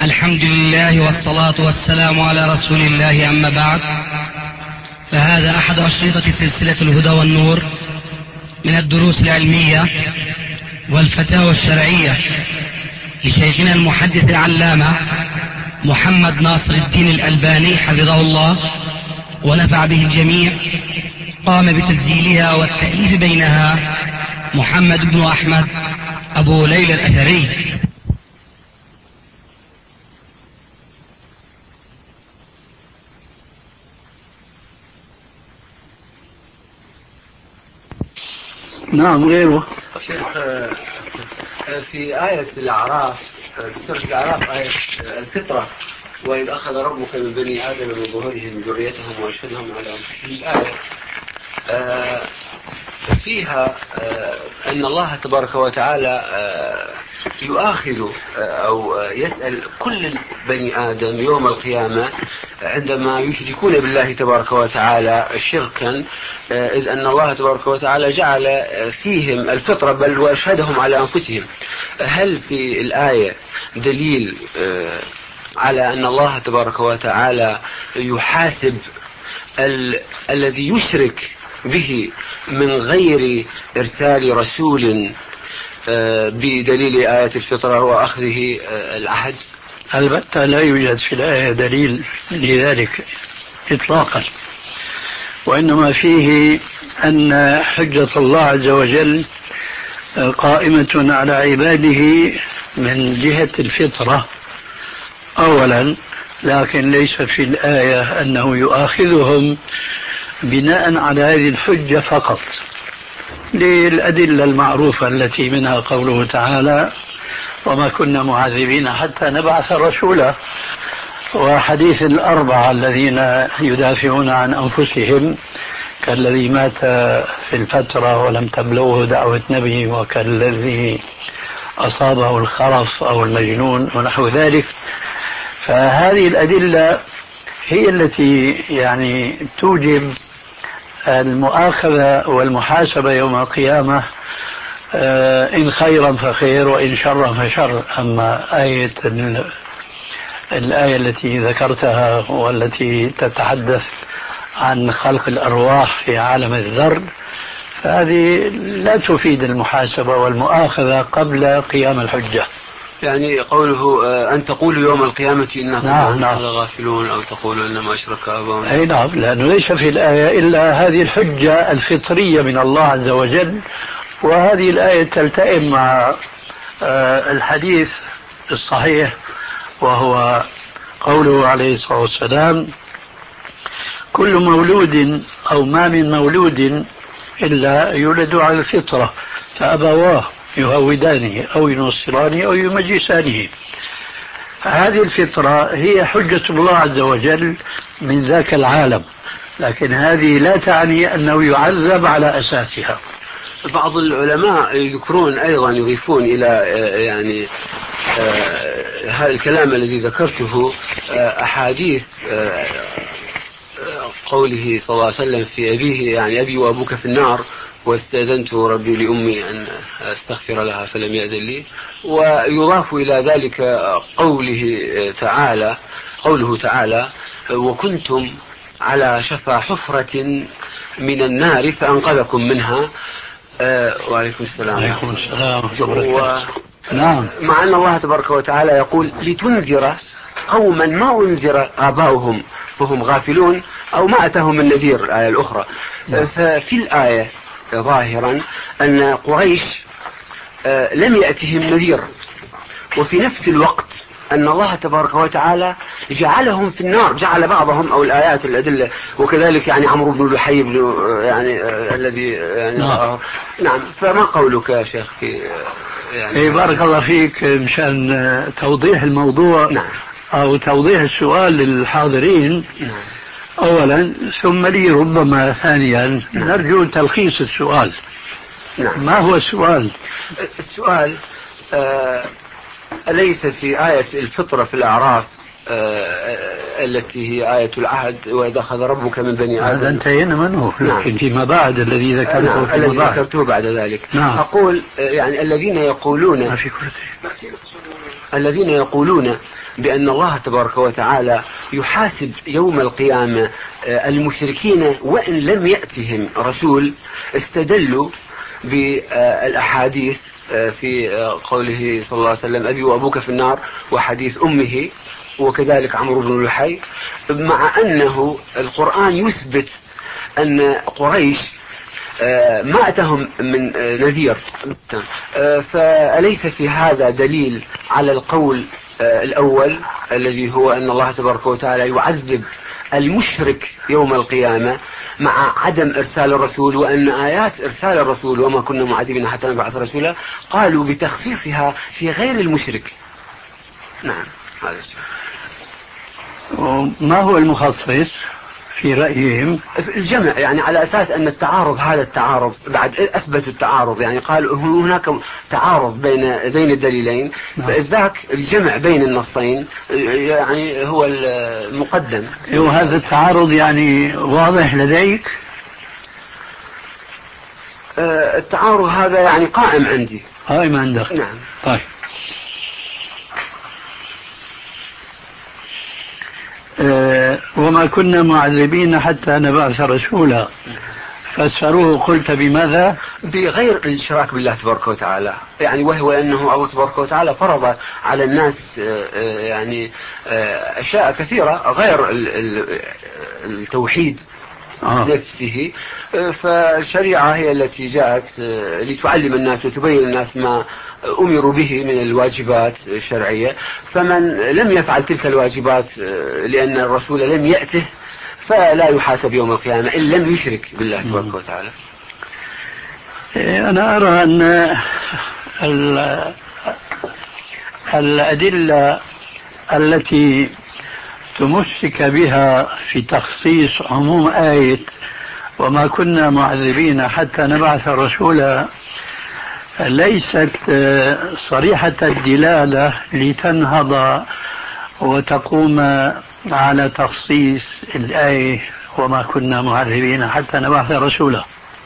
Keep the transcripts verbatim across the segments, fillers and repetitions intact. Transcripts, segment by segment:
الحمد لله والصلاة والسلام على رسول الله، أما بعد، فهذا أحد أشرطة سلسلة الهدى والنور من الدروس العلمية والفتاوى الشرعية لشيخنا المحدث العلامة محمد ناصر الدين الألباني حفظه الله ونفع به الجميع. قام بتسجيلها والتأليف بينها محمد بن أحمد أبو ليلى الأثري. نعم غيره. شيخ، في آية الأعراف، في سورة الأعراف، آية الفطرة، وإذ أخذ ربك من بني آدم من ظهورهم ذريتهم وأشهدهم على أنفسهم، الآية فيها أن الله تبارك وتعالى يؤاخذ أو يسأل كل بني آدم يوم القيامة عندما يشركون بالله تبارك وتعالى شركا، إذ أن الله تبارك وتعالى جعل فيهم الفطرة بل وأشهدهم على أنفسهم. هل في الآية دليل على أن الله تبارك وتعالى يحاسب ال... الذي يشرك به من غير إرسال رسول بدليل آية الفطرة وأخذه العهد؟ البتة لا يوجد في الآية دليل لذلك إطلاقا، وإنما فيه أن حجة الله عز وجل قائمة على عباده من جهة الفطرة أولا، لكن ليس في الآية أنه يؤاخذهم بناء على هذه الحجة فقط، للأدلة المعروفة التي منها قوله تعالى وما كنا معذبين حتى نبعث رسولا، وحديث الأربعة الذين يدافعون عن أنفسهم كالذي مات في الفترة ولم تبلغه دعوة نبي، وكالذي أصابه الخرف أو المجنون ونحو ذلك. فهذه الأدلة هي التي يعني توجب المؤاخذة والمحاسبة يوم القيامة، إن خيرا فخير وإن شرا فشر. أما آية الآية التي ذكرتها والتي تتحدث عن خلق الأرواح في عالم الذر، فهذه لا تفيد المحاسبة والمؤاخذة قبل قيام الحجة. يعني قوله أن تقولوا يوم القيامة إنكم نعم نعم. غافلون، أو تقولوا إنما أشرك آباؤنا. أي نعم، لأنه ليس في الآية إلا هذه الحجة الفطرية من الله عز وجل، وهذه الآية تلتئم مع الحديث الصحيح، وهو قوله عليه الصلاة والسلام كل مولود أو ما من مولود إلا يولد على الفطرة فأبواه يهودانه أو ينصرانه أو يمجسانه. فهذه الفطرة هي حجة الله عز وجل من ذاك العالم، لكن هذه لا تعني أنه يعذب على أساسها. بعض العلماء يذكرون أيضا، يضيفون إلى يعني هذا الكلام الذي ذكرته أحاديث قوله صلى الله عليه وسلم في أبيه، يعني أبي وأبوك في النار واستأذنت ربي لأمي أن أستغفر لها فلم يأذن لي. ويضاف إلى ذلك قوله تعالى قوله تعالى وكنتم على شفا حفرة من النار فأنقذكم منها. آه وعليكم السلام. وعليكم السلام و... نعم. مع أن الله تبارك وتعالى يقول لتنذر قوما ما أنذر آباؤهم فهم غافلون، أو ما أتاهم من نذير، الآية الأخرى. نعم. ففي الآية ظاهرا أن قريش آه لم يأتهم نذير، وفي نفس الوقت أن الله تبارك وتعالى جعلهم في النار، جعل بعضهم أو الآيات الأدلة، وكذلك يعني عمرو بن لحي يعني آه الذي يعني نعم. نعم. فما قولك يا شيخ في يعني إيه بارك الله فيك، مشان توضيح الموضوع نعم. أو توضيح السؤال للحاضرين نعم. أولا، ثم لي ربما ثانيا نعم. نرجو تلخيص السؤال. نعم. ما هو السؤال؟ السؤال آه أليس في آية الفطرة في الأعراف آه التي هي آية العهد وإذا أخذ ربك من بني آدم، هذا انتهينا منه، لكن نعم. فيما بعد الذي ذكرته نعم. فيما الذي بعد ذكرته بعد ذلك نعم. أقول يعني الذين يقولون ما في الذين يقولون بأن الله تبارك وتعالى يحاسب يوم القيامة المشركين وإن لم يأتهم رسول، استدلوا بالأحاديث في قوله صلى الله عليه وسلم أبي وأبوك في النار، وحديث أمه، وكذلك عمرو بن لحي، مع أنه القرآن يثبت أن قريش ما أتهم من نذير. فأليس في هذا دليل على القول الأول الذي هو أن الله تبارك وتعالى يعذب المشرك يوم القيامة مع عدم إرسال الرسول، وأن آيات إرسال الرسول وما كنا معذبين حتى نبعث رسولا قالوا بتخصيصها في غير المشرك؟ نعم هذا الشيء. ما هو المخصص في رأيهم؟ الجمع، يعني على أساس أن التعارض، هذا التعارض بعد أثبتوا التعارض، يعني قال هناك تعارض بين ذين الدليلين، فإذاك الجمع بين النصين يعني هو المقدم. وهذا التعارض يعني واضح لديك؟ التعارض هذا يعني قائم عندي. قائم عندك؟ نعم. طيب. أه وما كنا معذبين حتى نبعث رسولا، فسروه قلت بماذا؟ بغير الاشراك بالله تبارك وتعالى، يعني وهو انه الله تبارك وتعالى فرض على الناس يعني اشياء كثيره غير التوحيد آه. نفسه، فالشريعه هي التي جاءت لتعلم الناس وتبين الناس ما أمروا به من الواجبات الشرعية، فمن لم يفعل تلك الواجبات لأن الرسول لم يأته فلا يحاسب يوم القيامة إن لم يشرك بالله تبارك وتعالى. أنا أرى أن الأدلة التي تمسك بها في تخصيص عموم آية وما كنا معذبين حتى نبعث رسولا ليست صريحة الدلالة لتنهض وتقوم على تخصيص الآية وما كنا معذبين حتى نبعث رسولا.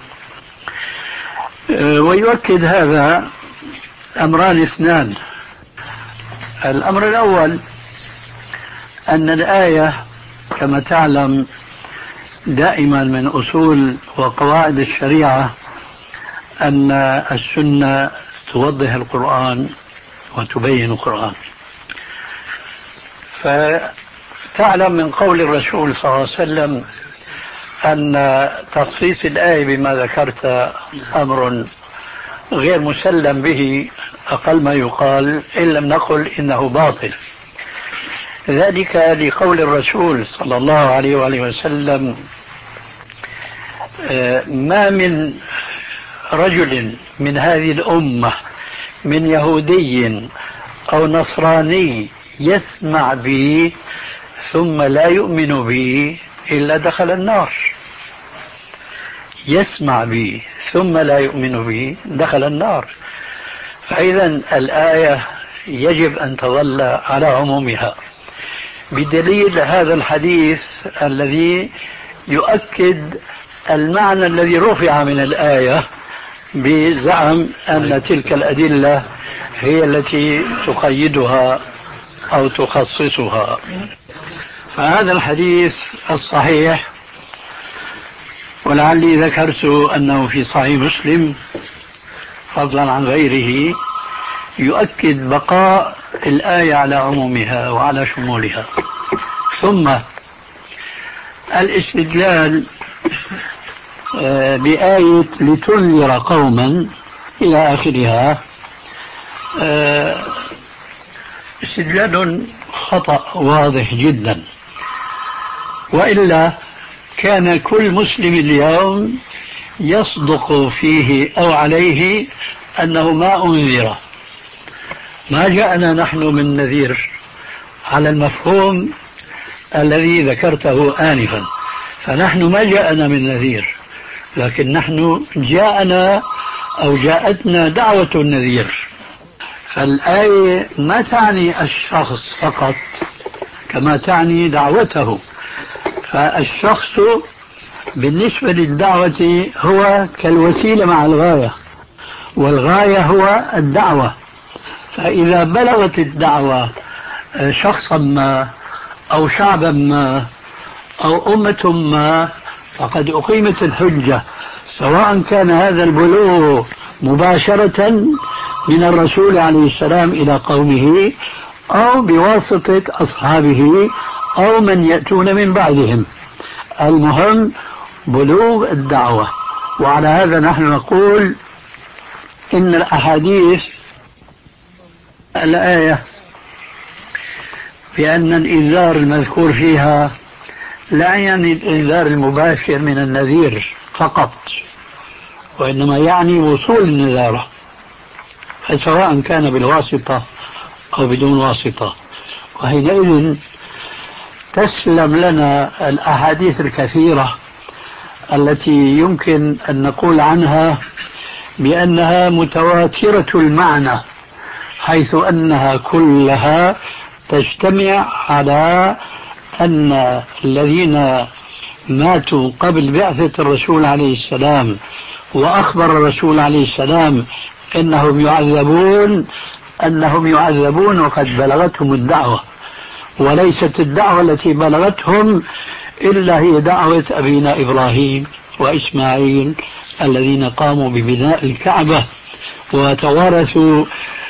ويؤكد هذا أمران اثنان. الأمر الأول أن الآية كما تعلم دائما من أصول وقواعد الشريعة أن السنة توضح القرآن وتبين القرآن. فتعلم من قول الرسول صلى الله عليه وسلم أن تخصيص الآية بما ذكرت أمر غير مسلم به، أقل ما يقال إن لم نقل إنه باطل. ذلك لقول الرسول صلى الله عليه وآله وسلم ما من رجل من هذه الأمة من يهودي أو نصراني يسمع بي ثم لا يؤمن بي إلا دخل النار. يسمع بي ثم لا يؤمن بي دخل النار. فإذا الآية يجب أن تظل على عمومها بدليل هذا الحديث الذي يؤكد المعنى الذي رفع من الآية بزعم أن تلك الأدلة هي التي تقيدها أو تخصصها. فهذا الحديث الصحيح، ولعلي ذكرت أنه في صحيح مسلم فضلا عن غيره، يؤكد بقاء الآية على عمومها وعلى شمولها. ثم الاستدلال بآية لتنذر قوما إلى آخرها استدلال خطأ واضح جدا، وإلا كان كل مسلم اليوم يصدق فيه أو عليه أنه ما أنذر. ما جاءنا نحن من نذير على المفهوم الذي ذكرته آنفا، فنحن ما جاءنا من نذير، لكن نحن جاءنا أو جاءتنا دعوة النذير. فالآية ما تعني الشخص فقط كما تعني دعوته، فالشخص بالنسبة للدعوة هو كالوسيلة مع الغاية، والغاية هو الدعوة. فإذا بلغت الدعوة شخصا ما أو شعبا ما أو أمة ما فقد أقيمت الحجة، سواء كان هذا البلوغ مباشرة من الرسول عليه السلام إلى قومه أو بواسطة أصحابه أو من يأتون من بعدهم. المهم بلوغ الدعوة. وعلى هذا نحن نقول إن الأحاديث الآية بأن الإنذار المذكور فيها لا يعني الإنذار المباشر من النذير فقط، وإنما يعني وصول النذارة، سواء كان بالواسطة أو بدون واسطة. وحينئذ تسلم لنا الأحاديث الكثيرة التي يمكن أن نقول عنها بأنها متواترة المعنى، حيث أنها كلها تجتمع على أن الذين ماتوا قبل بعثة الرسول عليه السلام وأخبر الرسول عليه السلام إنهم يعذبون أنهم يعذبون وقد بلغتهم الدعوة، وليست الدعوة التي بلغتهم إلا هي دعوة أبينا إبراهيم وإسماعيل الذين قاموا ببناء الكعبة وتوارثوا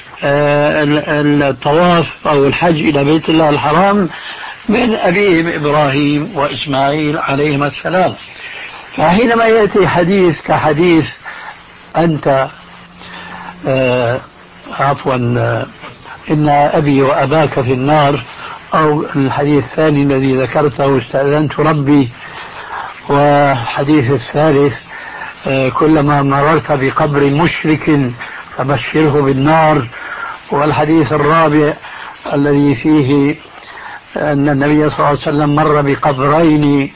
الطواف أو الحج إلى بيت الله الحرام من أبيهم إبراهيم وإسماعيل عليهما السلام. فحينما يأتي حديث كحديث أنت آه عفوا آه إن أبي وأباك في النار، أو الحديث الثاني الذي ذكرته استأذنت ربي، والحديث الثالث آه كلما مررت بقبر مشرك فبشره بالنار، والحديث الرابع الذي فيه أن النبي صلى الله عليه وسلم مر بقبرين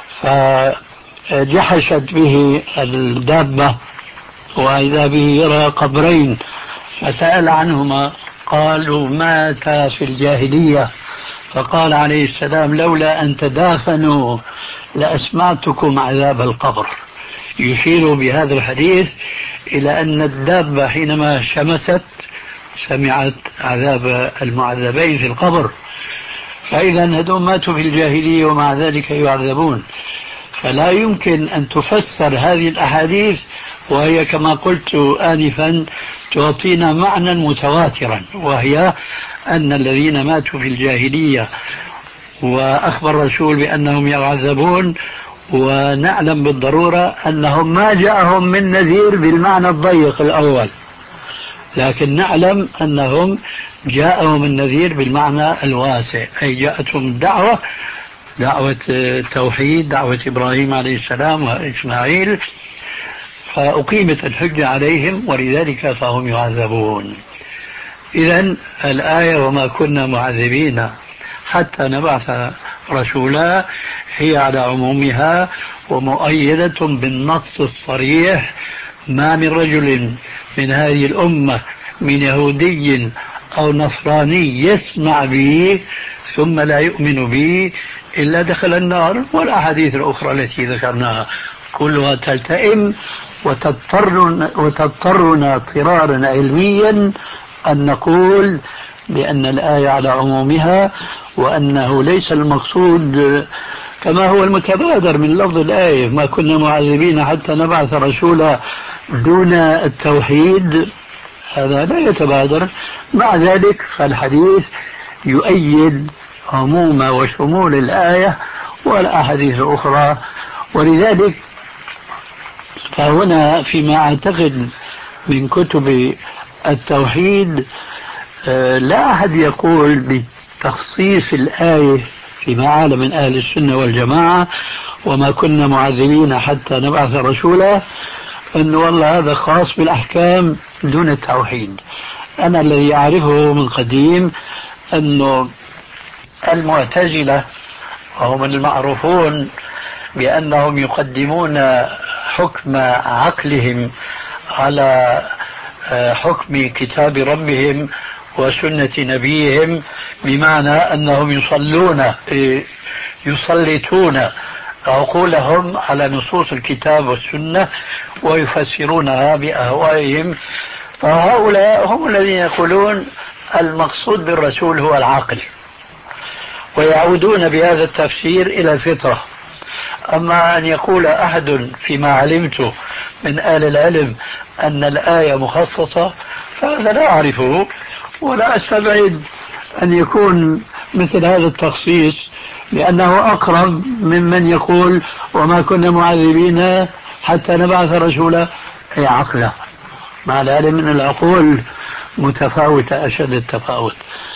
فجحشت به الدابة وإذا به يرى قبرين فسأل عنهما قالوا مات في الجاهلية، فقال عليه السلام لولا أن تدافنوا لأسمعتكم عذاب القبر، يشير بهذا الحديث إلى أن الدابة حينما شمست سمعت عذاب المعذبين في القبر، فإذا هذول ماتوا في الجاهلية ومع ذلك يعذبون. فلا يمكن أن تفسر هذه الأحاديث وهي كما قلت آنفا تعطينا معنى متواترا، وهي أن الذين ماتوا في الجاهلية وأخبر الرسول بأنهم يعذبون، ونعلم بالضرورة أنهم ما جاءهم من نذير بالمعنى الضيق الأول، لكن نعلم أنهم جاءهم النذير بالمعنى الواسع، أي جاءتهم الدعوة، دعوة التوحيد، دعوة إبراهيم عليه السلام وإسماعيل، فأقيمت الحجة عليهم ولذلك فهم يعذبون. إذن الآية وما كنا معذبين حتى نبعث رسولا هي على عمومها ومؤيدة بالنص الصريح، ما من رجل من هذه الأمة من يهودي أو نصراني يسمع به ثم لا يؤمن به إلا دخل النار. والأحاديث الأخرى التي ذكرناها كلها تلتئم وتضطرنا, وتضطرنا اضطرارا علميا أن نقول بأن الآية على عمومها، وأنه ليس المقصود كما هو المتبادر من لفظ الآية ما كنا معذبين حتى نبعث رسولا دون التوحيد، هذا لا يتبادر. مع ذلك فالحديث يؤيد عموم وشمول الآية والأحاديث الأخرى. ولذلك فهنا فيما أعتقد من كتب التوحيد لا أحد يقول بتخصيص الآية فيما عالم من أهل السنة والجماعة وما كنا معذبين حتى نبعث رسولا أنه والله هذا خاص بالأحكام دون التوحيد. أنا الذي أعرفه من قديم أنه المعتزلة وهم المعروفون بأنهم يقدمون حكم عقلهم على حكم كتاب ربهم وسنة نبيهم، بمعنى أنهم يصلون يسلطون عقولهم على نصوص الكتاب والسنة ويفسرونها بأهوائهم. فهؤلاء هم الذين يقولون المقصود بالرسول هو العاقل، ويعودون بهذا التفسير إلى الفطرة. أما أن يقول أحد فيما علمته من أهل العلم أن الآية مخصصة فهذا لا أعرفه، ولا أستبعد أن يكون مثل هذا التخصيص، لأنه أقرب ممن يقول وما كنا معذبين حتى نبعث رسولا، أي عقلا، مع العلم أن العقول متفاوتة أشد التفاوت.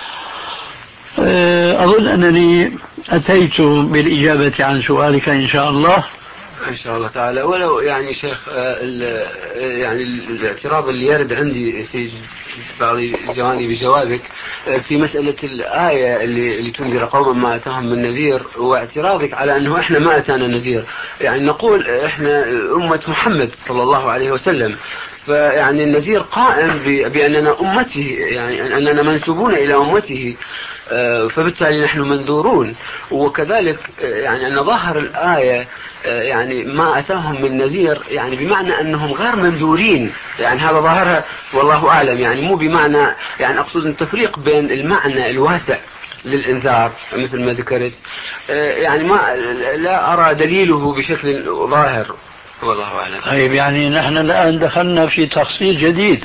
أظن أنني أتيت بالإجابة عن سؤالك إن شاء الله. إن شاء الله تعالى. ولو يعني شيخ يعني الاعتراض اللي يرد عندي في بعض جوانب جوابك في مسألة الآية اللي, اللي تنذر قوما ما أتاهم من نذير، واعتراضك على أنه إحنا ما أتانا نذير. يعني نقول إحنا أمة محمد صلى الله عليه وسلم، فيعني النذير قائم بأننا أمته، يعني أننا منسوبون إلى أمته، فبالتالي نحن منذورون. وكذلك يعني أن ظاهر الآية يعني ما أتاهم من نذير يعني بمعنى أنهم غير منذورين، يعني هذا ظاهرها والله أعلم، يعني مو بمعنى، يعني أقصد التفريق بين المعنى الواسع للإنذار مثل ما ذكرت، يعني ما لا أرى دليله بشكل ظاهر والله أعلم. طيب يعني نحن الآن دخلنا في تفصيل جديد،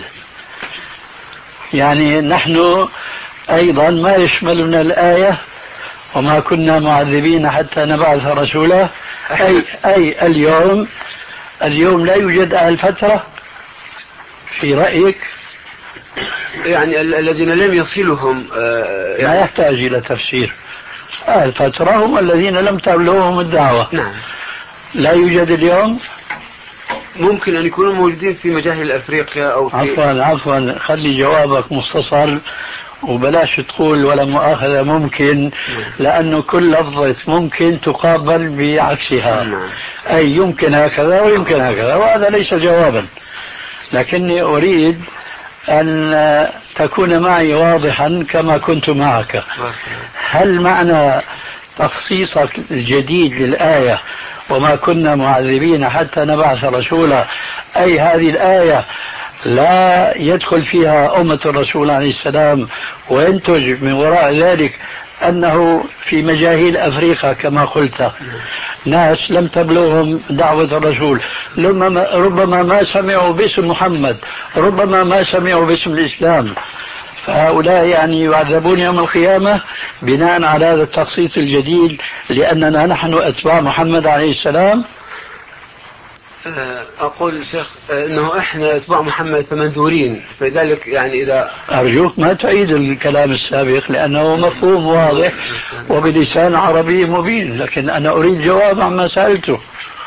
يعني نحن أيضا ما يشملنا الآية وما كنا معذبين حتى نبعث رسولا، أي, أي اليوم اليوم لا يوجد أهل فترة في رأيك؟ يعني الذين لم يصلهم يعني ما يحتاج إلى تفسير. أهل فترة هم الذين لم تبلغهم الدعوة. نعم. لا يوجد اليوم؟ ممكن أن يكونوا موجودين في مجاهل أفريقيا أو في... عفوا عفوا خلي جوابك مختصر وبلاش تقول ولا مؤاخذة ممكن، لأنه كل لفظة ممكن تقابل بعكسها، أي يمكن هكذا ويمكن هكذا، وهذا ليس جوابا. لكني أريد أن تكون معي واضحا كما كنت معك. هل معنى تخصيصك الجديد للآية وما كنا معذبين حتى نبعث رسولا أي هذه الآية لا يدخل فيها أمة الرسول عليه السلام، وينتج من وراء ذلك أنه في مجاهيل أفريقيا كما قلت ناس لم تبلغهم دعوة الرسول، ربما ما سمعوا باسم محمد، ربما ما سمعوا باسم الإسلام، فهؤلاء يعني يعذبون يوم القيامة بناء على هذا التخصيص الجديد لأننا نحن أتباع محمد عليه السلام. أقول شيخ أنه إحنا أتباع محمد فمنذورين، فلذلك يعني إذا أرجوك ما تعيد الكلام السابق لأنه مفهوم واضح وبلسان عربي مبين، لكن أنا أريد جواب عما سألته.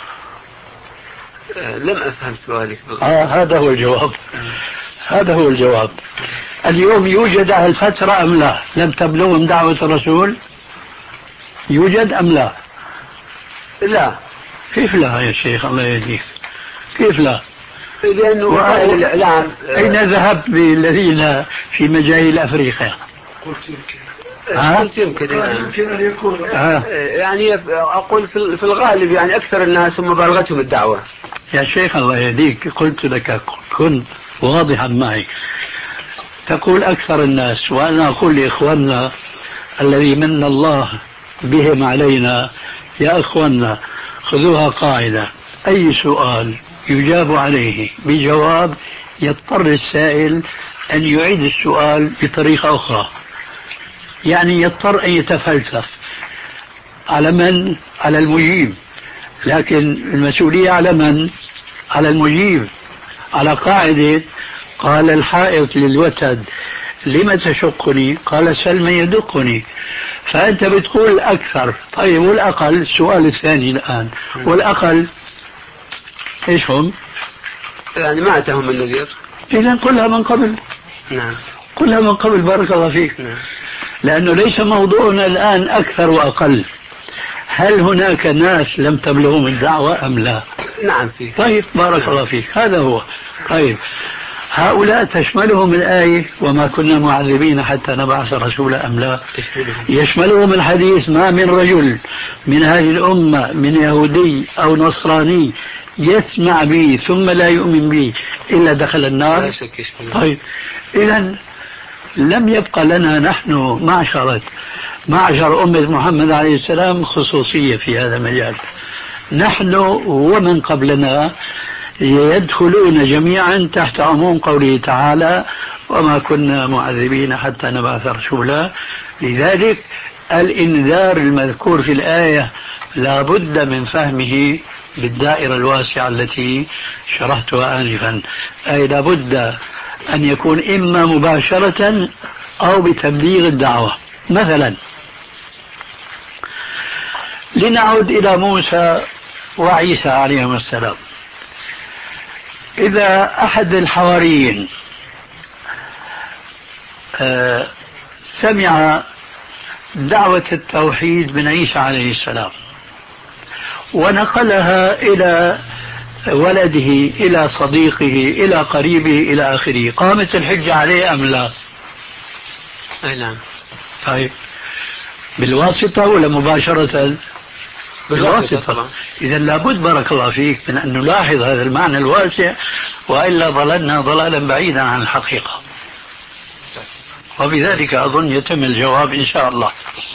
لم أفهم سؤالك. آه هذا هو الجواب. هذا هو الجواب. اليوم يوجد أهل فترة أم لا؟ لم تبلغهم دعوة الرسول؟ يوجد أم لا؟ لا. كيف لا يا شيخ الله يهديك؟ كيف لا؟ لأنه وسائل الإعلام. أين ذهب بالذين في مجاهيل أفريقيا؟ قلت يمكن. قلت يمكن. يمكن أن يكون. يعني أقول في الغالب يعني أكثر الناس هم بلغتهم الدعوة. يا شيخ الله يهديك قلت لك كن واضحا معي، تقول أكثر الناس، وأنا أقول لإخواننا الذي من الله بهم علينا يا إخواننا خذوها قاعدة، أي سؤال يجاب عليه بجواب يضطر السائل أن يعيد السؤال بطريقة أخرى، يعني يضطر أن يتفلسف. على من؟ على المجيب، لكن المسؤولية على من؟ على المجيب، على قاعدة قال الحائط للوتد لما تشقني؟ قال سل من يدقني. فأنت بتقول أكثر. طيب والأقل؟ السؤال الثاني الآن، والأقل إيش هم؟ يعني ما أتاهم النذير. إذن قلها من قبل. نعم. قلها من قبل بارك الله فيك. نعم. لأنه ليس موضوعنا الآن أكثر وأقل، هل هناك ناس لم تبلغهم الدعوة أم لا؟ نعم فيه. طيب بارك نعم. الله فيك، هذا هو. طيب هؤلاء تشملهم الآية وما كنا معذبين حتى نبعث رسولا أم لا؟ يشملهم الحديث ما من رجل من هذه الأمة من يهودي أو نصراني يسمع بي ثم لا يؤمن بي إلا دخل النار. لا شك يشملهم. طيب إذن لم يبقى لنا نحن معشرة معشر أمة محمد عليه السلام خصوصية في هذا المجال. نحن ومن قبلنا يدخلون جميعا تحت عموم قوله تعالى وما كنا معذبين حتى نبعث رسولا. لذلك الإنذار المذكور في الآية لا بد من فهمه بالدائرة الواسعة التي شرحتها آنفا، أي لا بد أن يكون إما مباشرة أو بتبليغ الدعوة. مثلا لنعود إلى موسى وعيسى عليهما السلام. إذا أحد الحواريين سمع دعوة التوحيد من عيسى عليه السلام ونقلها إلى ولده إلى صديقه إلى قريبه إلى آخره، قامت الحجة عليه أم لا؟ أي نعم. طيب بالواسطة ولا مباشرة؟ بالواسطة. إذا لابد بارك الله فيك من أن نلاحظ هذا المعنى الواسع، وإلا ضللنا ضلالا بعيدا عن الحقيقة. وبذلك أظن يتم الجواب إن شاء الله.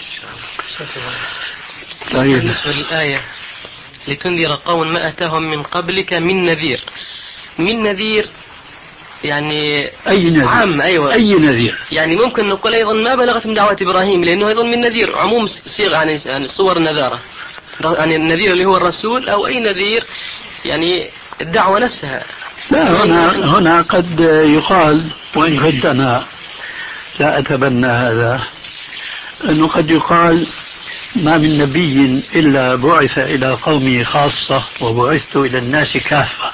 طيب بالنسبة للآية لتنذر قوم ما أتاهم من قبلك من نذير، من نذير يعني أي نذير؟ عام. أيوة. أي نذير؟ يعني ممكن نقول أيضا ما بلغتهم دعوة إبراهيم، لأنه أيضا من نذير عموم صيغ يعني, يعني صور النذارة، يعني النذير اللي هو الرسول أو أي نذير يعني الدعوة نفسها. لا هنا, هنا قد يقال، وإن كنت أنا لا أتبنى هذا، أنه قد يقال ما من نبي إلا بعث إلى قومه خاصة وبعثت إلى الناس كافة.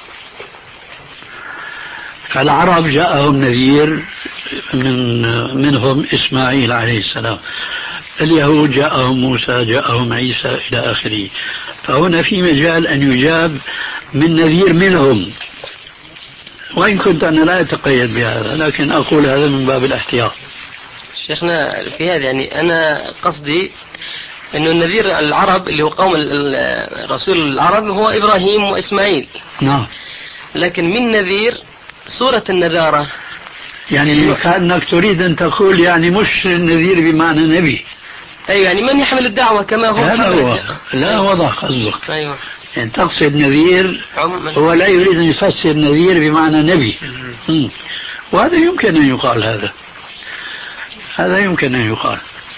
فالعرب جاءهم نذير من منهم إسماعيل عليه السلام، اليهود جاءهم موسى، جاءهم عيسى إلى آخره. فهنا في مجال أن يجاب من نذير منهم، وإن كنت أنا لا أتقيد بهذا، لكن أقول هذا من باب الاحتياط. شيخنا في هذا يعني أنا قصدي أنه النذير العرب اللي هو قوم الرسول العرب هو إبراهيم وإسماعيل. نعم. لكن من نذير صورة النذارة، يعني كأنك تريد أن تقول يعني مش النذير بمعنى نبي. أيوة يعني من يحمل الدعوة كما هو. هذا هو. لا وضح قصدك. أيوة. يعني تقصد نذير هو لا يريد أن يفسر نذير بمعنى نبي. م. وهذا يمكن أن يقال، هذا هذا يمكن أن يقال.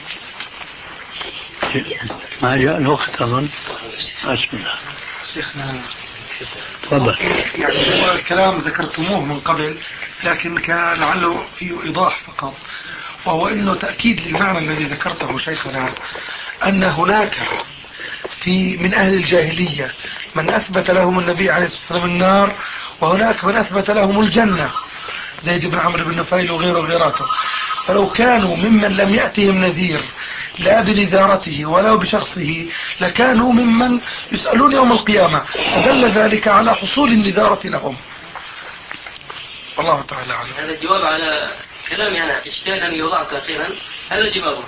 ما جاء الوقت أظن. بسم الله. شيخنا تفضل. يعني هو الكلام ذكرتموه من قبل، لكن كان لعله فيه إيضاح فقط، وهو إنه تأكيد للمعنى الذي ذكرته شيخنا، أن هناك في من أهل الجاهلية من أثبت لهم النبي عليه الصلاة والسلام النار، وهناك من أثبت لهم الجنة، زيد بن عمرو بن نفيل وغيره وغيراته. فلو كانوا ممن لم يأتهم نذير لا بنذارته ولا بشخصه لكانوا ممن يسألون يوم القيامة، فدل ذلك على حصول النذارة لهم. والله تعالى عنه. هذا الجواب على كلام يعني اشتهى أن يوضعك أخيرا، هذا جوابه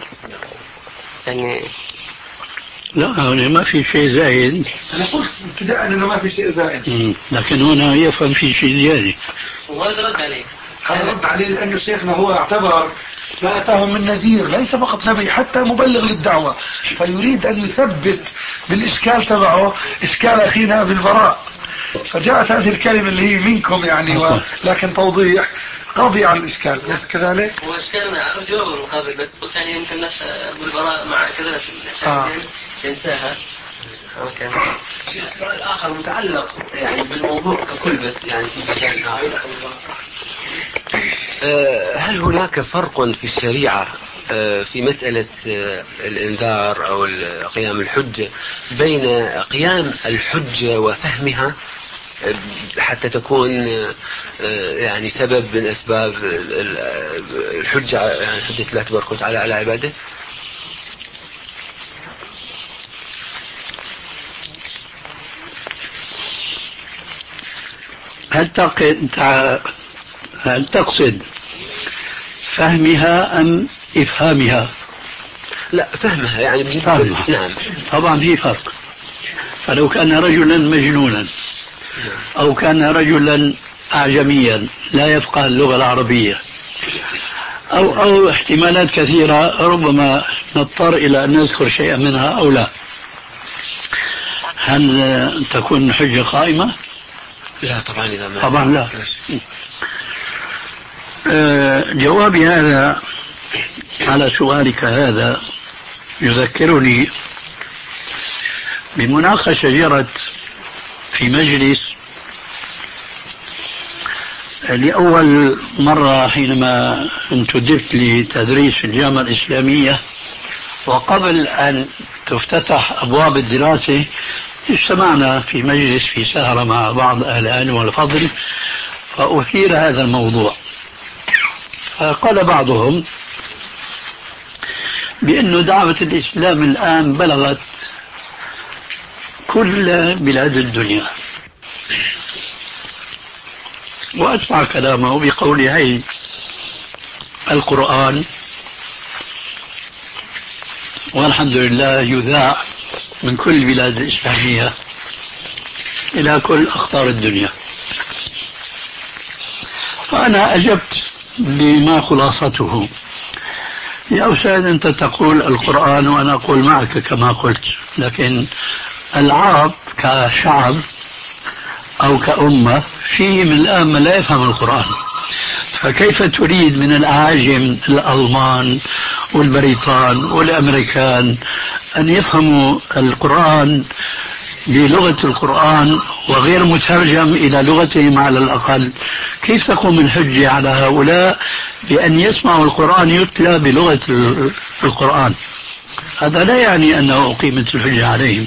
يعني. لا هنا ما في شيء زائد. أنا قلت ابتداء أنه ما في شيء زائد، لكن هنا يفهم في شيء زيادة. وهذا رد عليه. هذا رد عليه لأن شيخنا هو اعتبر ما أتاهم من نذير ليس فقط نبي، حتى مبلغ للدعوة، فيريد أن يثبت بالإشكال تبعه إشكال أخينا بالبراء، فجاءت هذه الكلمة اللي هي منكم يعني و... لكن توضيح قاضي على الإشكال. بس كذلك هو إشكالنا أرجوه المقابل، بس قلت يعني يمكن ناس بالبراء مع كذا آه. ينساها. أوكي. السؤال الآخر متعلق يعني بالموضوع ككل، بس يعني في مجال آخر. هل هناك فرق في الشريعة في مسألة الإنذار أو قيام الحجة بين قيام الحجة وفهمها حتى تكون يعني سبب من أسباب الحجة، يعني حجة الله تبارك وتعالى على عباده؟ هل هل تقصد فهمها أم إفهامها؟ لا فهمها يعني. فهمها. نعم. طبعا في فرق. فلو كان رجلا مجنونا أو كان رجلا أعجميا لا يفقه اللغة العربية أو, أو احتمالات كثيرة ربما نضطر إلى أن نذكر شيئا منها أو لا. هل تكون الحجة قائمة؟ لا طبعا إذا ما طبعا لا. أه جوابي هذا على سؤالك هذا يذكرني بمناقشة جرت في مجلس لأول مرة حينما انتدبت لتدريس في الجامعة الإسلامية، وقبل أن تفتتح أبواب الدراسة اجتمعنا في مجلس في سهرة مع بعض أهل العلم والفضل، فأثير هذا الموضوع. فقال بعضهم بأن دعوة الإسلام الآن بلغت كل بلاد الدنيا، وأتبع كلامه بقوله هي القرآن والحمد لله يذاع من كل البلاد الإسلامية إلى كل أقطار الدنيا. فأنا أجبت بما خلاصته: يا أستاذ أنت تقول القرآن وأنا أقول معك كما قلت، لكن العرب كشعب أو كأمة فيهم الآن من لا يفهم القرآن، فكيف تريد من الأعاجم الألمان والبريطان والأمريكان أن يفهموا القرآن بلغة القرآن وغير مترجم إلى لغتهم على الأقل؟ كيف تقوم الحجة على هؤلاء بأن يسمعوا القرآن يتلى بلغة القرآن؟ هذا لا يعني أنه أقيمت الحجة عليهم.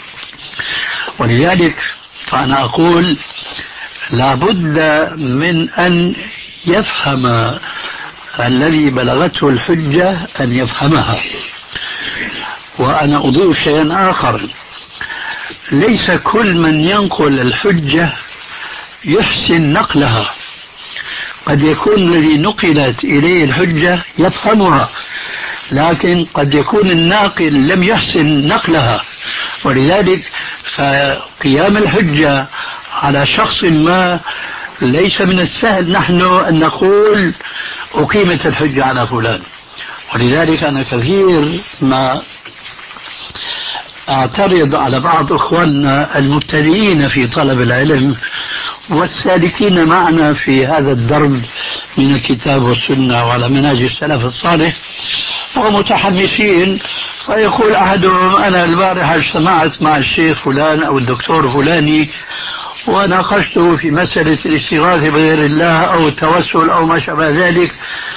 ولذلك فأنا أقول لابد من أن يفهم الذي بلغته الحجة أن يفهمها. وأنا أضيف شيئا آخر: ليس كل من ينقل الحجة يحسن نقلها، قد يكون الذي نقلت إليه الحجة يفهمها، لكن قد يكون الناقل لم يحسن نقلها. ولذلك فقيام الحجة على شخص ما ليس من السهل نحن أن نقول أقيمت الحجة على فلان. ولذلك أنا كثير ما أعترض على بعض إخواننا المبتدئين في طلب العلم والسالكين معنا في هذا الدرب من الكتاب والسنة وعلى منهج السلف الصالح ومتحمسين، فيقول أحدهم أنا البارحة اجتمعت مع الشيخ فلان أو الدكتور فلاني وناقشته في مسألة الاستغاثة بغير الله أو التوسل أو ما شابه ذلك،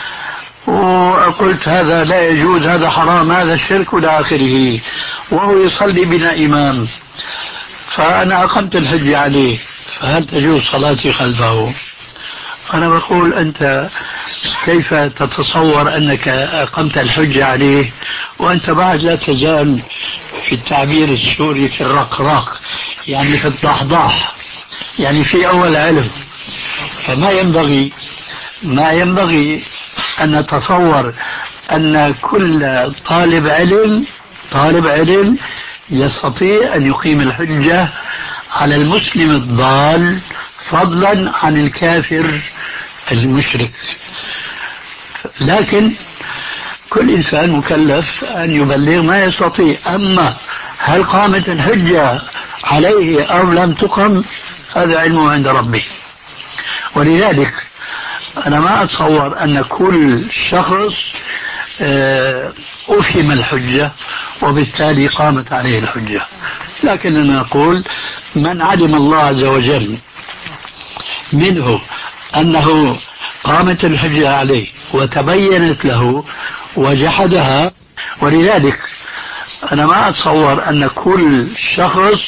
وقلت هذا لا يجوز، هذا حرام، هذا الشرك إلى آخره، وهو يصلي بنا إمام، فأنا أقمت الحج عليه، فهل تجوز صلاتي خلفه؟ أنا بقول أنت كيف تتصور أنك أقمت الحج عليه وأنت بعد لا تزال في التعبير السوري في الرقراق، يعني في الضحضاح، يعني في أول علم. فما ينبغي ما ينبغي أن نتصور أن كل طالب علم طالب علم يستطيع أن يقيم الحجة على المسلم الضال فضلا عن الكافر المشرك. لكن كل إنسان مكلف أن يبلغ ما يستطيع. أما هل قامت الحجة عليه أو لم تقم هذا علمه عند ربه. ولذلك أنا ما أتصور أن كل شخص أفهم الحجة وبالتالي قامت عليه الحجة، لكننا نقول من علم الله عز وجل منه أنه قامت الحجة عليه وتبينت له وجحدها. ولذلك أنا ما أتصور أن كل شخص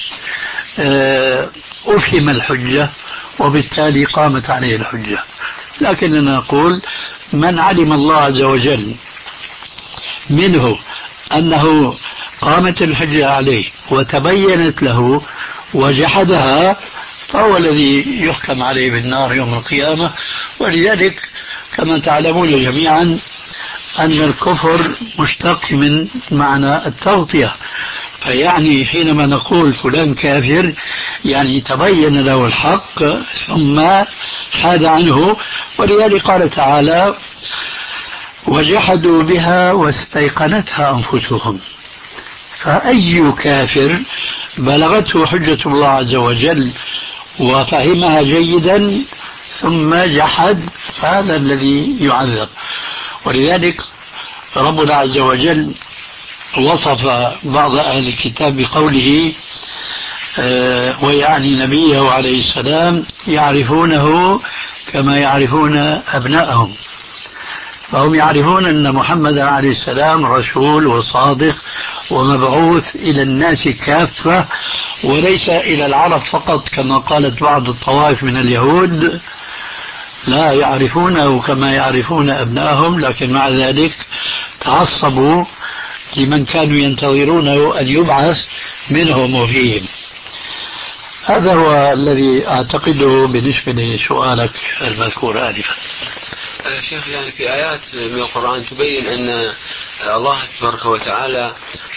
أفهم الحجة وبالتالي قامت عليه الحجة، لكننا نقول من علم الله عز وجل منه أنه قامت الحجة عليه وتبينت له وجحدها فهو الذي يحكم عليه بالنار يوم القيامة. ولذلك كما تعلمون جميعا أن الكفر مشتق من معنى التغطية، فيعني حينما نقول فلان كافر يعني تبين له الحق ثم حاد عنه. ولذلك قال تعالى وجحدوا بها واستيقنتها أنفسهم. فأي كافر بلغته حجة الله عز وجل وفهمها جيدا ثم جحد فهذا الذي يعذب. ولذلك ربنا عز وجل وصف بعض أهل الكتاب بقوله آه ويعني نبيه عليه السلام يعرفونه كما يعرفون أبنائهم. فهم يعرفون أن محمد عليه السلام رسول وصادق ومبعوث إلى الناس كافة وليس إلى العرب فقط كما قالت بعض الطوائف من اليهود، لا يعرفونه كما يعرفون أبنائهم، لكن مع ذلك تعصبوا لمن كانوا ينتظرونه أن يبعث منهم وفيهم. هذا هو الذي أعتقده بالنسبة لسؤالك المذكور آنفا. شيخ، يعني في آيات من القرآن تبين أن الله تبارك وتعالى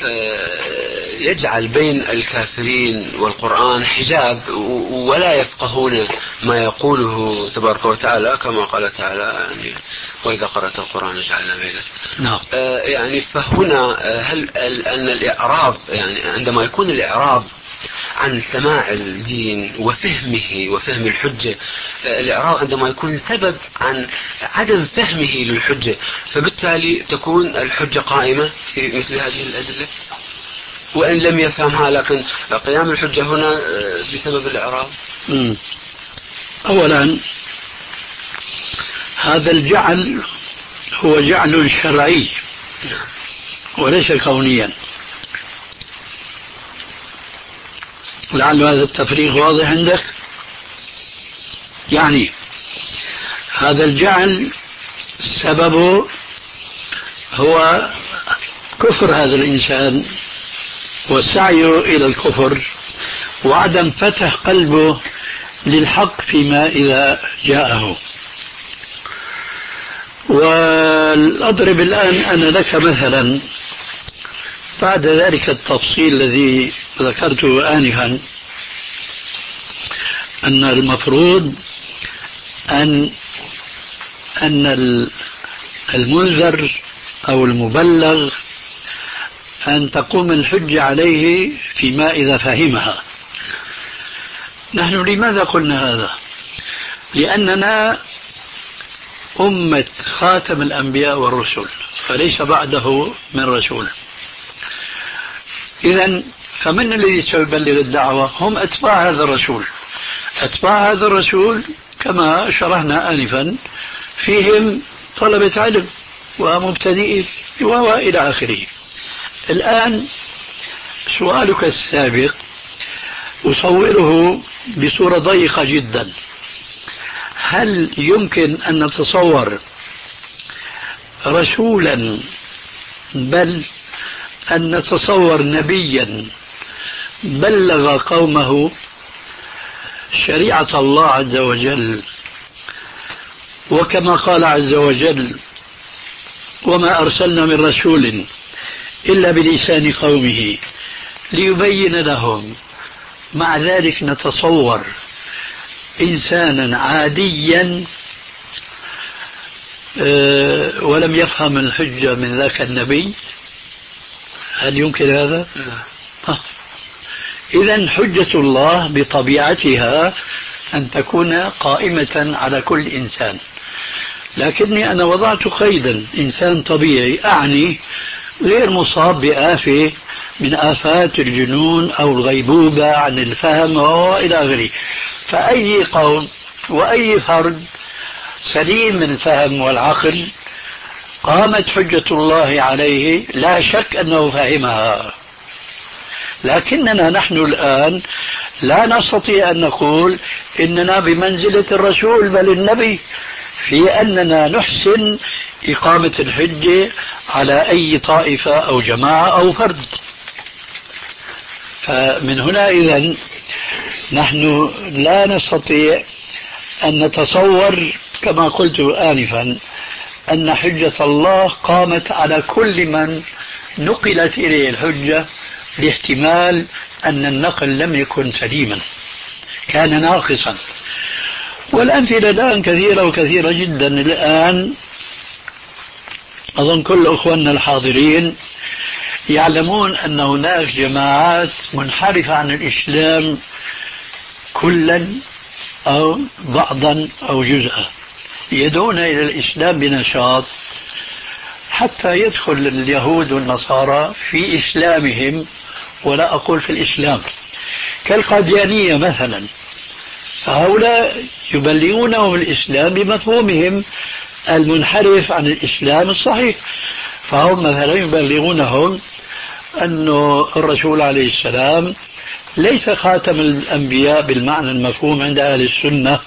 يجعل بين الكافرين والقرآن حجاب ولا يفقهون ما يقوله تبارك وتعالى، كما قال تعالى يعني وإذا قرأت القرآن جعلنا بينك. نعم. يعني فهنا هل أن الإعراض، يعني عندما يكون الإعراض عن سماع الدين وفهمه وفهم الحجة، الإعراض عندما يكون سبب عن عدم فهمه للحجة، فبالتالي تكون الحجة قائمة في مثل هذه الأدلة وإن لم يفهمها، لكن قيام الحجة هنا بسبب الإعراض. م. أولا هذا الجعل هو جعل شرعي وليس كونيا، لعل هذا التفريق واضح عندك. يعني هذا الجعل سببه هو كفر هذا الإنسان وسعيه إلى الكفر وعدم فتح قلبه للحق فيما إذا جاءه. وأضرب الآن أنا لك مثلا بعد ذلك التفصيل الذي ذكرته آنفا، أن المفروض أن أن المنذر أو المبلغ أن تقوم الحجة عليه فيما إذا فهمها. نحن لماذا قلنا هذا؟ لأننا أمة خاتم الأنبياء والرسل فليس بعده من رسول. إذن فمن الذي سيبلغ الدعوة؟ هم أتباع هذا الرسول. أتباع هذا الرسول كما شرحنا آنفا فيهم طلبة علم ومبتدئين وإلى آخره. الآن سؤالك السابق أصوره بصورة ضيقة جدا. هل يمكن أن نتصور رسولا بل أن نتصور نبيا بلغ قومه شريعة الله عز وجل، وكما قال عز وجل وما أرسلنا من رسول إلا بلسان قومه ليبين لهم، مع ذلك نتصور إنسانا عاديا ولم يفهم الحجة من ذاك النبي؟ هل يمكن هذا؟ لا. إذن حجة الله بطبيعتها أن تكون قائمة على كل إنسان، لكني أنا وضعت قيدا إنسان طبيعي، أعني غير مصاب بآفة من آفات الجنون أو الغيبوبة عن الفهم وإلى آخره. فأي قوم وأي فرد سليم من الفهم والعقل قامت حجة الله عليه لا شك أنه فهمها. لكننا نحن الآن لا نستطيع أن نقول إننا بمنزلة الرسول بل النبي في أننا نحسن إقامة الحجة على أي طائفة أو جماعة أو فرد. فمن هنا إذن نحن لا نستطيع أن نتصور كما قلت آنفا أن حجة الله قامت على كل من نقلت إليه الحجة، لاحتمال أن النقل لم يكن سليما، كان ناقصا. والأمثلة الآن كثيرة وكثيرة جدا. الآن أظن كل أخواننا الحاضرين يعلمون أن هناك جماعات منحرفة عن الإسلام كلا أو بعضا أو جزءا، يدعون إلى الإسلام بنشاط حتى يدخل اليهود والنصارى في إسلامهم، ولا أقول في الإسلام، كالقاديانية مثلا. فهؤلاء يبلغونهم الإسلام بمفهومهم المنحرف عن الإسلام الصحيح. فهم مثلا يبلغونهم أن الرسول عليه السلام ليس خاتم الأنبياء بالمعنى المفهوم عند أهل السنة،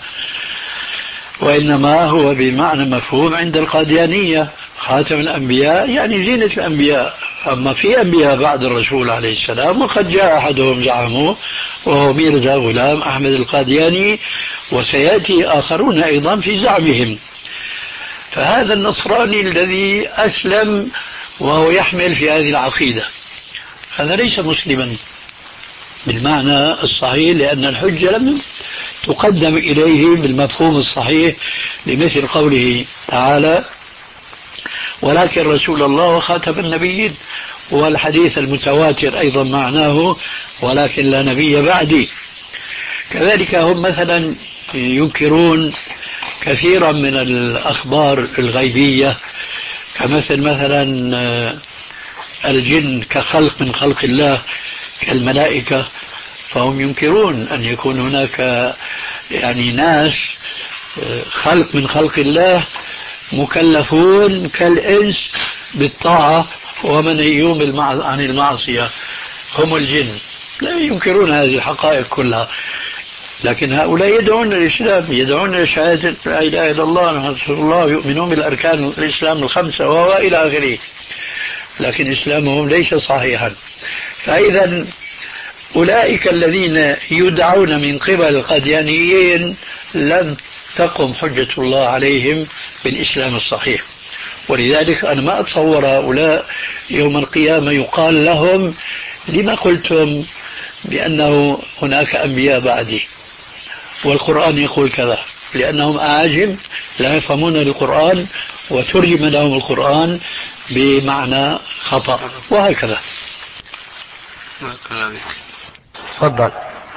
وإنما هو بمعنى مفهوم عند القاديانية. خاتم الأنبياء يعني زينة الأنبياء، أما في أنبياء بعد الرسول عليه السلام، وقد جاء أحدهم زعموه وهو ميرزا غلام أحمد القادياني، وسيأتي آخرون أيضا في زعمهم. فهذا النصراني الذي أسلم وهو يحمل في هذه العقيدة هذا ليس مسلما بالمعنى الصحيح، لأن الحجة لم تقدم إليه بالمفهوم الصحيح، لمثل قوله تعالى ولكن رسول الله وخاتم النبيين، والحديث المتواتر أيضا معناه ولكن لا نبي بعدي. كذلك هم مثلا ينكرون كثيرا من الأخبار الغيبية، كمثل مثلا الجن كخلق من خلق الله كالملائكة، فهم ينكرون أن يكون هناك يعني ناس خلق من خلق الله مكلفون كالإنس بالطاعة ومنهيون عن المعصية، هم الجن. لا ينكرون هذه الحقائق كلها، لكن هؤلاء يدعون الإسلام، يدعون شهادة لا إله إلا الله محمد رسول الله، يؤمنون بالأركان الإسلام الخمسة وإلى آخره، لكن إسلامهم ليس صحيحا. فإذا أولئك الذين يدعون من قبل القاديانيين لن تقم حجة الله عليهم بالإسلام الصحيح. ولذلك أنا ما أتصور هؤلاء يوم القيامة يقال لهم لما قلتم بأنه هناك أنبياء بعدي والقرآن يقول كذا، لأنهم أعاجم لا يفهمون القرآن وترجم لهم القرآن بمعنى خطأ وهكذا. تفضل.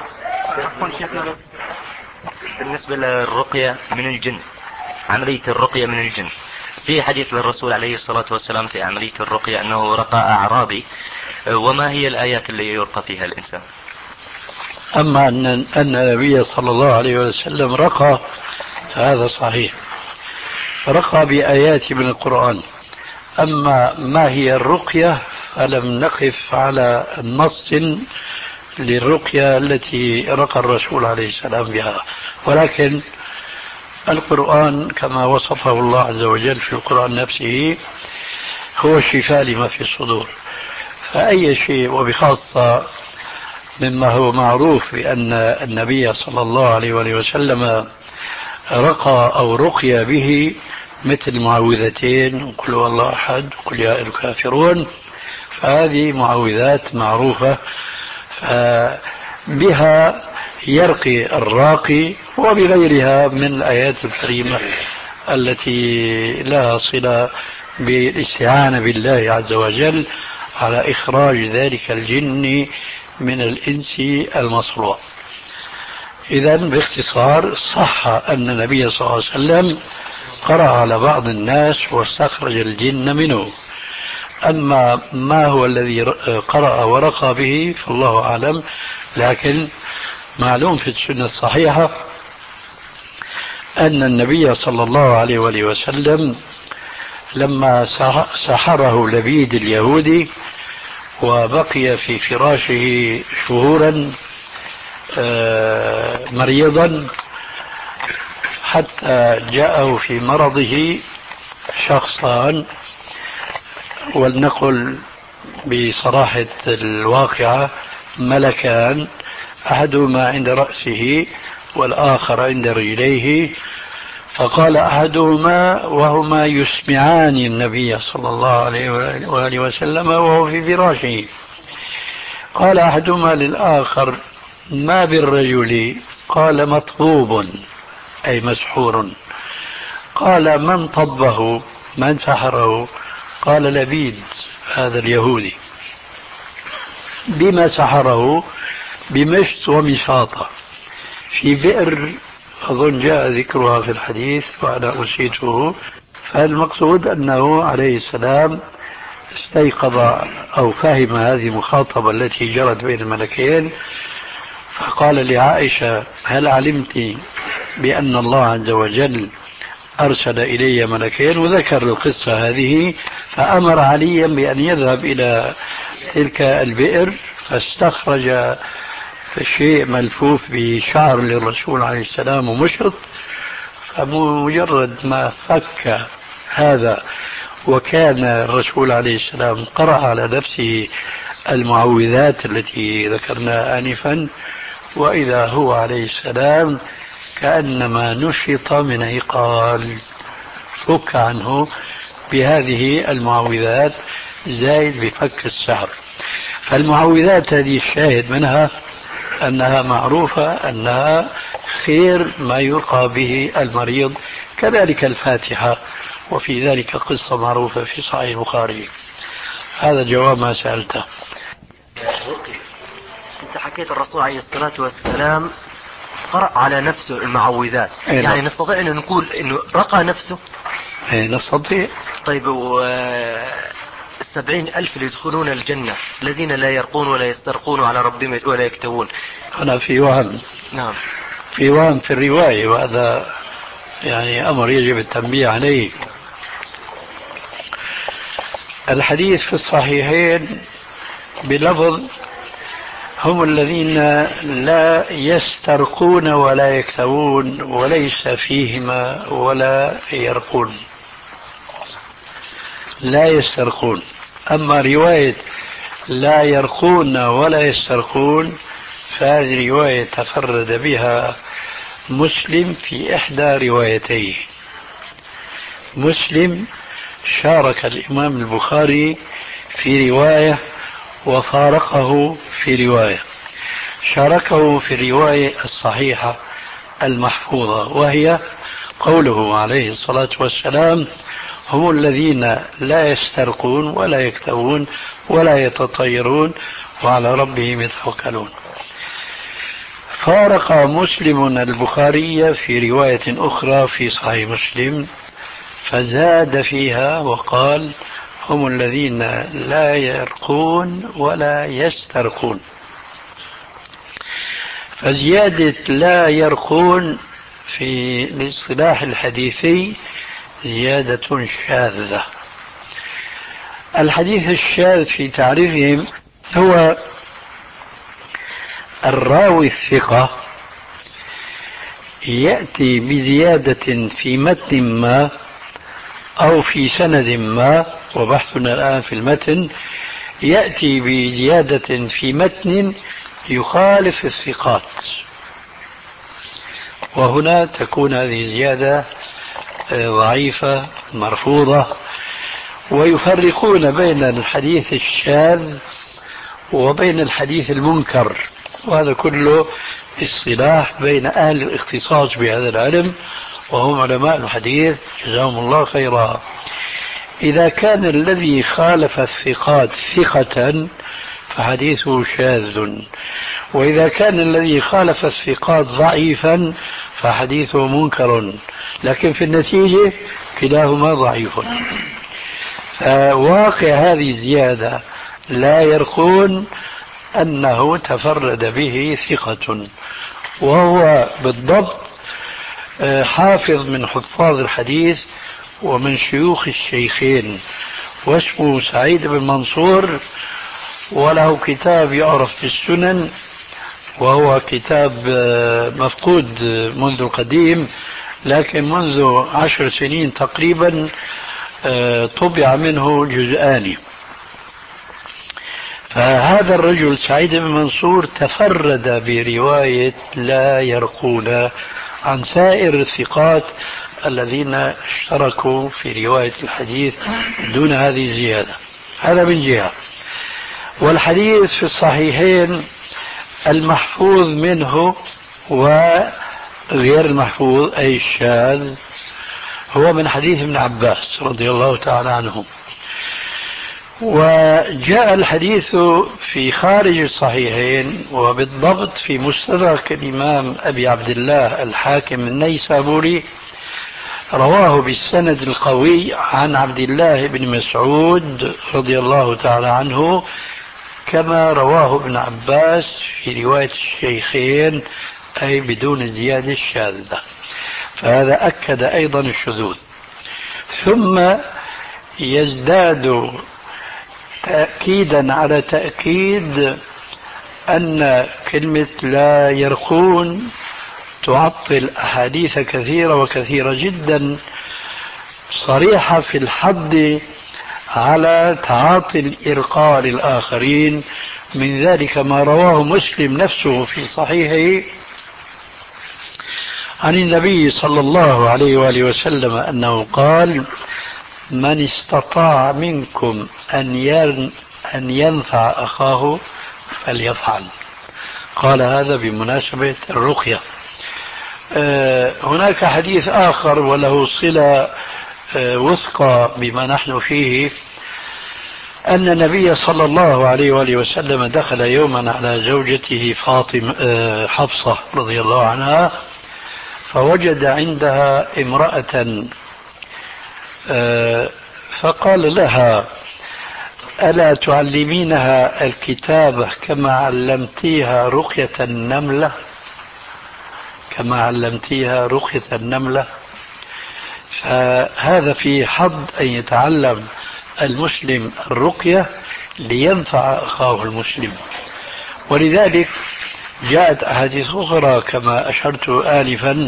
بالنسبة للرقية من الجن، عملية الرقية من الجن، في حديث للرسول عليه الصلاة والسلام في عملية الرقية أنه رقى أعرابي، وما هي الآيات اللي يرقى فيها الإنسان؟ أما أن أن النبي صلى الله عليه وسلم رقى هذا صحيح، رقى بآيات من القرآن. أما ما هي الرقية فلم نقف على نص للرقية التي رقى الرسول عليه السلام بها، ولكن القرآن كما وصفه الله عز وجل في القرآن نفسه هو الشفاء لما في الصدور. فأي شيء، وبخاصة مما هو معروف بأن النبي صلى الله عليه وسلم رقى أو رقي به، مثل معوذتين وقل هو الله أحد وقل يا أيها الكافرون، فهذه معوذات معروفة بها يرقي الراقي، وبغيرها من الآيات الكريمة التي لها صلة بالاستعانة بالله عز وجل على إخراج ذلك الجن من الإنس المصروع. إذا باختصار صح أن النبي صلى الله عليه وسلم قرأ على بعض الناس واستخرج الجن منه. أما ما هو الذي قرأ ورقى به فالله أعلم، لكن معلوم في السنة الصحيحة أن النبي صلى الله عليه وسلم لما سحره لبيد اليهودي وبقي في فراشه شهورا مريضا حتى جاءه في مرضه شخصان، ولنقل بصراحة الواقعة ملكان، أحدهما عند رأسه والآخر عند رجليه، فقال أحدهما وهما يسمعان النبي صلى الله عليه وآله وسلم وهو في فراشه، قال أحدهما للآخر ما بالرجل؟ قال مطبوب أي مسحور. قال من طبه؟ من سحره؟ قال لبيد هذا اليهودي بما سحره بمشط ومشاطة في بئر أظن جاء ذكرها في الحديث وأنا أسيته. فالمقصود أنه عليه السلام استيقظ أو فهم هذه المخاطبة التي جرت بين الملكين، فقال لعائشة هل علمت بأن الله عز وجل أرسل إلي ملكين، وذكر القصة هذه، فأمر عليا بأن يذهب إلى تلك البئر فاستخرج شيء ملفوف بشعر للرسول عليه السلام ومشط، فمجرد ما فك هذا وكان الرسول عليه السلام قرأ على نفسه المعوذات التي ذكرناها آنفا، وإذا هو عليه السلام كأنما نشط من عقال، فك عنه بهذه المعوذات زائد بفك السحر. فالمعوذات هذه الشاهد منها أنها معروفة أنها خير ما يلقى به المريض، كذلك الفاتحة، وفي ذلك قصة معروفة في صحيح البخاري. هذا جواب ما سألته. أنت حكيت الرسول عليه الصلاة والسلام قرأ على نفسه المعوذات، يعني نعم. نستطيع أن نقول أنه رقى نفسه؟ ايه نستطيع. طيب والسبعين ألف اللي يدخلون الجنة الذين لا يرقون ولا يسترقون على ربهم ولا يكتوون؟ أنا في وهم. نعم. في وهم في الرواية، وهذا يعني أمر يجب التنبيه عليه. الحديث في الصحيحين بلفظ هم الذين لا يسترقون ولا يكتوون، وليس فيهما ولا يرقون، لا يسترقون. أما رواية لا يرقون ولا يسترقون فهذه رواية تفرد بها مسلم في إحدى روايتيه. مسلم شارك الإمام البخاري في رواية وفارقه في رواية، شاركه في الرواية الصحيحة المحفوظة، وهي قوله عليه الصلاة والسلام هم الذين لا يسترقون ولا يكتوون ولا يتطيرون وعلى ربهم يتوكلون. فارق مسلم البخاري في رواية أخرى في صحيح مسلم فزاد فيها وقال هم الذين لا يرقون ولا يسترقون. فزيادة لا يرقون في الاصطلاح الحديثي زيادة شاذة. الحديث الشاذ في تعريفهم هو الراوي الثقة يأتي بزيادة في متن ما أو في سند ما، وبحثنا الآن في المتن، يأتي بزيادة في متن يخالف الثقات، وهنا تكون هذه زيادة ضعيفة مرفوضة. ويفرقون بين الحديث الشاذ وبين الحديث المنكر، وهذا كله اصطلاح بين أهل الاختصاص بهذا العلم وهم علماء الحديث جزاهم الله خيرا. إذا كان الذي خالف الثقات ثقة فحديثه شاذ، وإذا كان الذي خالف الثقات ضعيفا فحديثه منكر، لكن في النتيجة كلاهما ضعيف. فواقع هذه الزيادة لا يرقون أنه تفرد به ثقة، وهو بالضبط حافظ من حفاظ الحديث ومن شيوخ الشيخين، واسمه سعيد بن منصور، وله كتاب يعرف في السنن، وهو كتاب مفقود منذ القديم، لكن منذ عشر سنين تقريبا طبع منه جزءان. فهذا الرجل سعيد بن منصور تفرد برواية لا يرقون عن سائر الثقات الذين اشتركوا في رواية الحديث دون هذه الزيادة. هذا من جهة. والحديث في الصحيحين المحفوظ منه وغير المحفوظ أي الشاذ هو من حديث ابن عباس رضي الله تعالى عنه. وجاء الحديث في خارج الصحيحين وبالضبط في مستدرك الإمام أبي عبد الله الحاكم النيسابوري، رواه بالسند القوي عن عبد الله بن مسعود رضي الله تعالى عنه، كما رواه ابن عباس في رواية الشيخين، أي بدون الزيادة الشاذة، فهذا أكد أيضا الشذوذ. ثم يزداد تأكيدا على تأكيد أن كلمة لا يرقون تعطل أحاديث كثيرة وكثيرة جدا صريحة في الحض على تعاطي الإرقاء للآخرين. من ذلك ما رواه مسلم نفسه في صحيحه عن النبي صلى الله عليه وآله وسلم أنه قال: من استطاع منكم أن ينفع أخاه فليفعل. قال هذا بمناسبة الرقية. هناك حديث آخر وله صلة وثقى بما نحن فيه، أن النبي صلى الله عليه وآله وسلم دخل يوما على زوجته فاطمة حفصة رضي الله عنها، فوجد عندها امرأة فقال لها: ألا تعلمينها الكتابة كما علمتيها رقية النملة كما علمتيها رقية النملة. فهذا في حظ أن يتعلم المسلم الرقية لينفع أخاه المسلم. ولذلك جاءت أحاديث أخرى كما أشرت آنفا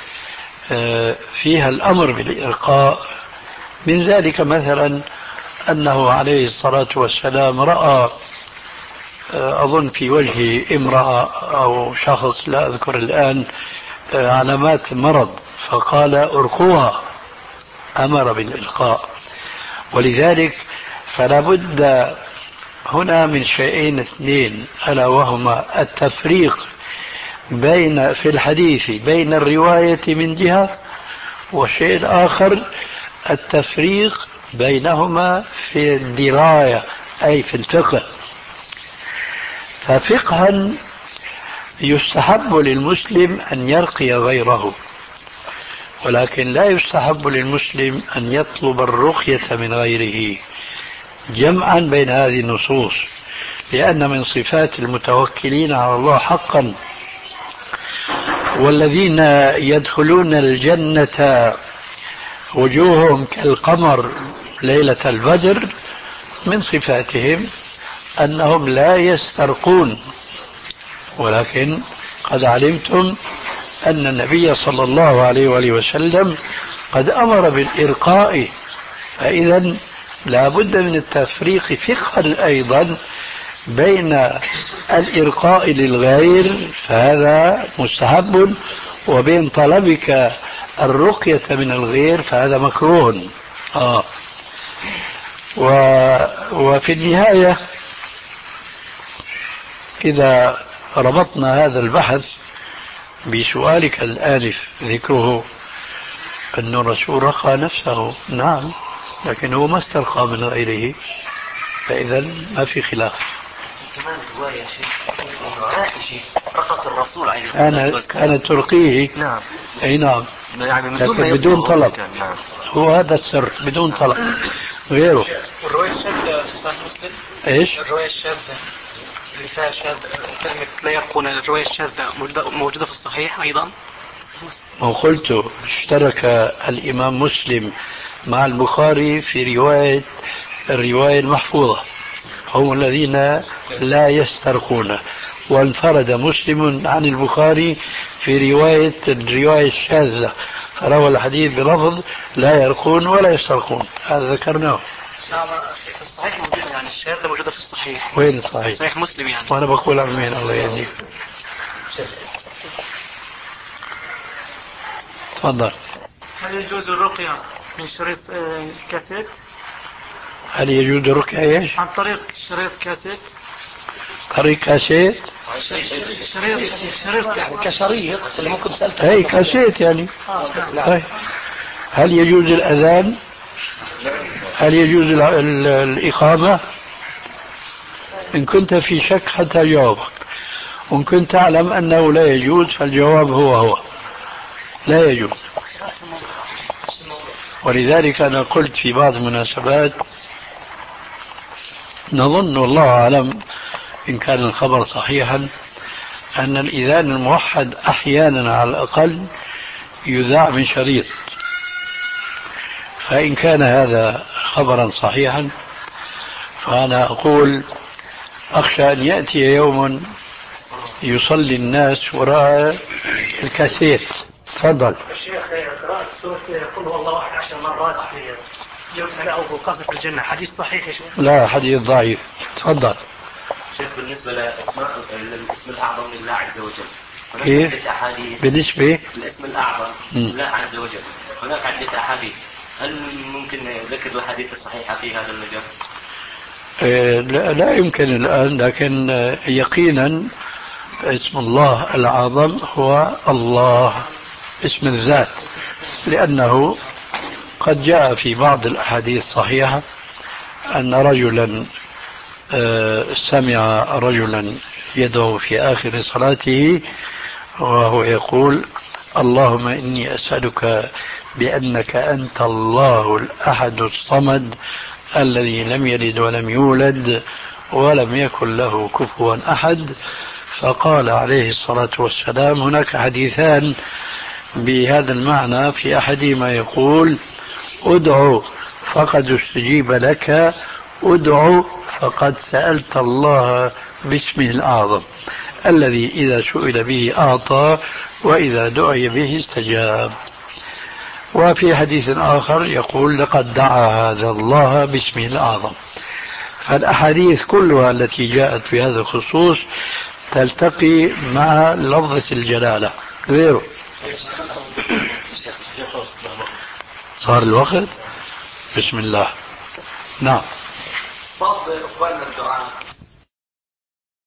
فيها الأمر بالإرقاء. من ذلك مثلا أنه عليه الصلاة والسلام رأى أظن في وجه امرأة أو شخص لا أذكر الآن علامات مرض، فقال: ارقوها، أمر بالإلقاء. ولذلك فلا بد هنا من شيئين اثنين، ألا وهما التفريق بين في الحديث بين الرواية من جهة، والشيء الآخر التفريق بينهما في الدراية أي في الفقه. ففقها يستحب للمسلم أن يرقي غيره، ولكن لا يستحب للمسلم أن يطلب الرقية من غيره، جمعا بين هذه النصوص، لأن من صفات المتوكلين على الله حقا والذين يدخلون الجنة وجوههم كالقمر ليلة البدر، من صفاتهم أنهم لا يسترقون. ولكن قد علمتم أن النبي صلى الله عليه وآله وسلم قد أمر بالإرقاء، فإذا لا بد من التفريق فقها أيضا بين الإرقاء للغير، فهذا مستحب، وبين طلبك الرقية من الغير، فهذا مكروه. آه. و... وفي النهاية إذا ربطنا هذا البحث بسؤالك الآلف ذكره أن الرسول رقى نفسه، نعم، لكن هو ما استرقى من غيره، فإذا ما في خلاف. كمان رواية عائشة رقت الرسول عليه الصلاة والسلام، كانت ترقيه. نعم. أي نعم، يعني لكن بدون طلب. نعم. هو هذا السر، بدون طلب غيره. والرواية الشاذة في صحيح مسلم؟ ايش؟ الرواية الشاذة اللي فيها شاذ كلمة لا يرقون، الرواية الشاذة موجودة, موجودة في الصحيح أيضا. وقلت اشترك الإمام مسلم مع البخاري في رواية الرواية المحفوظة، هم الذين لا يسترقون، وانفرد مسلم عن البخاري في رواية الرواية الشاذة، فروى الحديث بلفظ لا يرقون ولا يسترقون، هذا ذكرناه. نعم، في الصحيح موجودة، يعني الشاذة موجودة في الصحيح. وين الصحيح؟ صحيح مسلم يعني. وأنا بقول عمين الله يهديك. تفضل. هل يجوز الرقية من شريط كاسيت؟ هل يجوز الرقية ايش؟ عن طريق شريط كاسيت. طريق كاسيت؟ شريط شريط يعني كشريط اللي ممكن سألته. اي كاسيت يعني. آه. طيب. هل يجوز الأذان هل يجوز ال- ال- الإقامة؟ إن كنت في شك حتى جاوبك، وإن كنت تعلم أنه لا يجوز فالجواب هو هو لا يجوز. ولذلك أنا قلت في بعض المناسبات نظن والله أعلم إن كان الخبر صحيحا أن الإذان الموحد أحيانا على الأقل يذاع من شريط، فإن كان هذا خبرا صحيحا فأنا أقول أخشى أن يأتي يوم يصلي الناس وراء الكاسيت. تفضل. الشيخ قراءة سورة قل هو الله أحد عشر مرات يوم ثناء وقصر في الجنة، حديث صحيح يا شيخ؟ لا، حديث ضعيف. تفضل. شيخ بالنسبة لأسماء الاسم الأعظم لله عز وجل هناك إيه؟ عدة أحاديث بالنسبة الاسم الأعظم لله عز وجل هناك عدة أحاديث، هل ممكن ذكر الأحاديث الصحيحة في هذا المجال؟ إيه، لا, لا يمكن الآن، لكن يقينا اسم الله الأعظم هو الله، اسم الذات، لأنه قد جاء في بعض الأحاديث الصحيحة أن رجلا سمع رجلا يدعو في آخر صلاته وهو يقول اللهم إني أسألك بأنك أنت الله الأحد الصمد الذي لم يلد ولم يولد ولم يكن له كفوا أحد. فقال عليه الصلاة والسلام هناك حديثان بهذا المعنى، في أحدهما يقول ادعو فقد استجيب لك، ادعو فقد سألت الله باسمه الأعظم الذي إذا سئل به أعطى وإذا دعي به استجاب. وفي حديث آخر يقول لقد دعا هذا الله باسمه الأعظم. فالأحاديث كلها التي جاءت في هذا الخصوص تلتقي مع لفظة الجلالة غيره. صار الوقت. بسم الله. نعم. بعض إخواننا الدعاء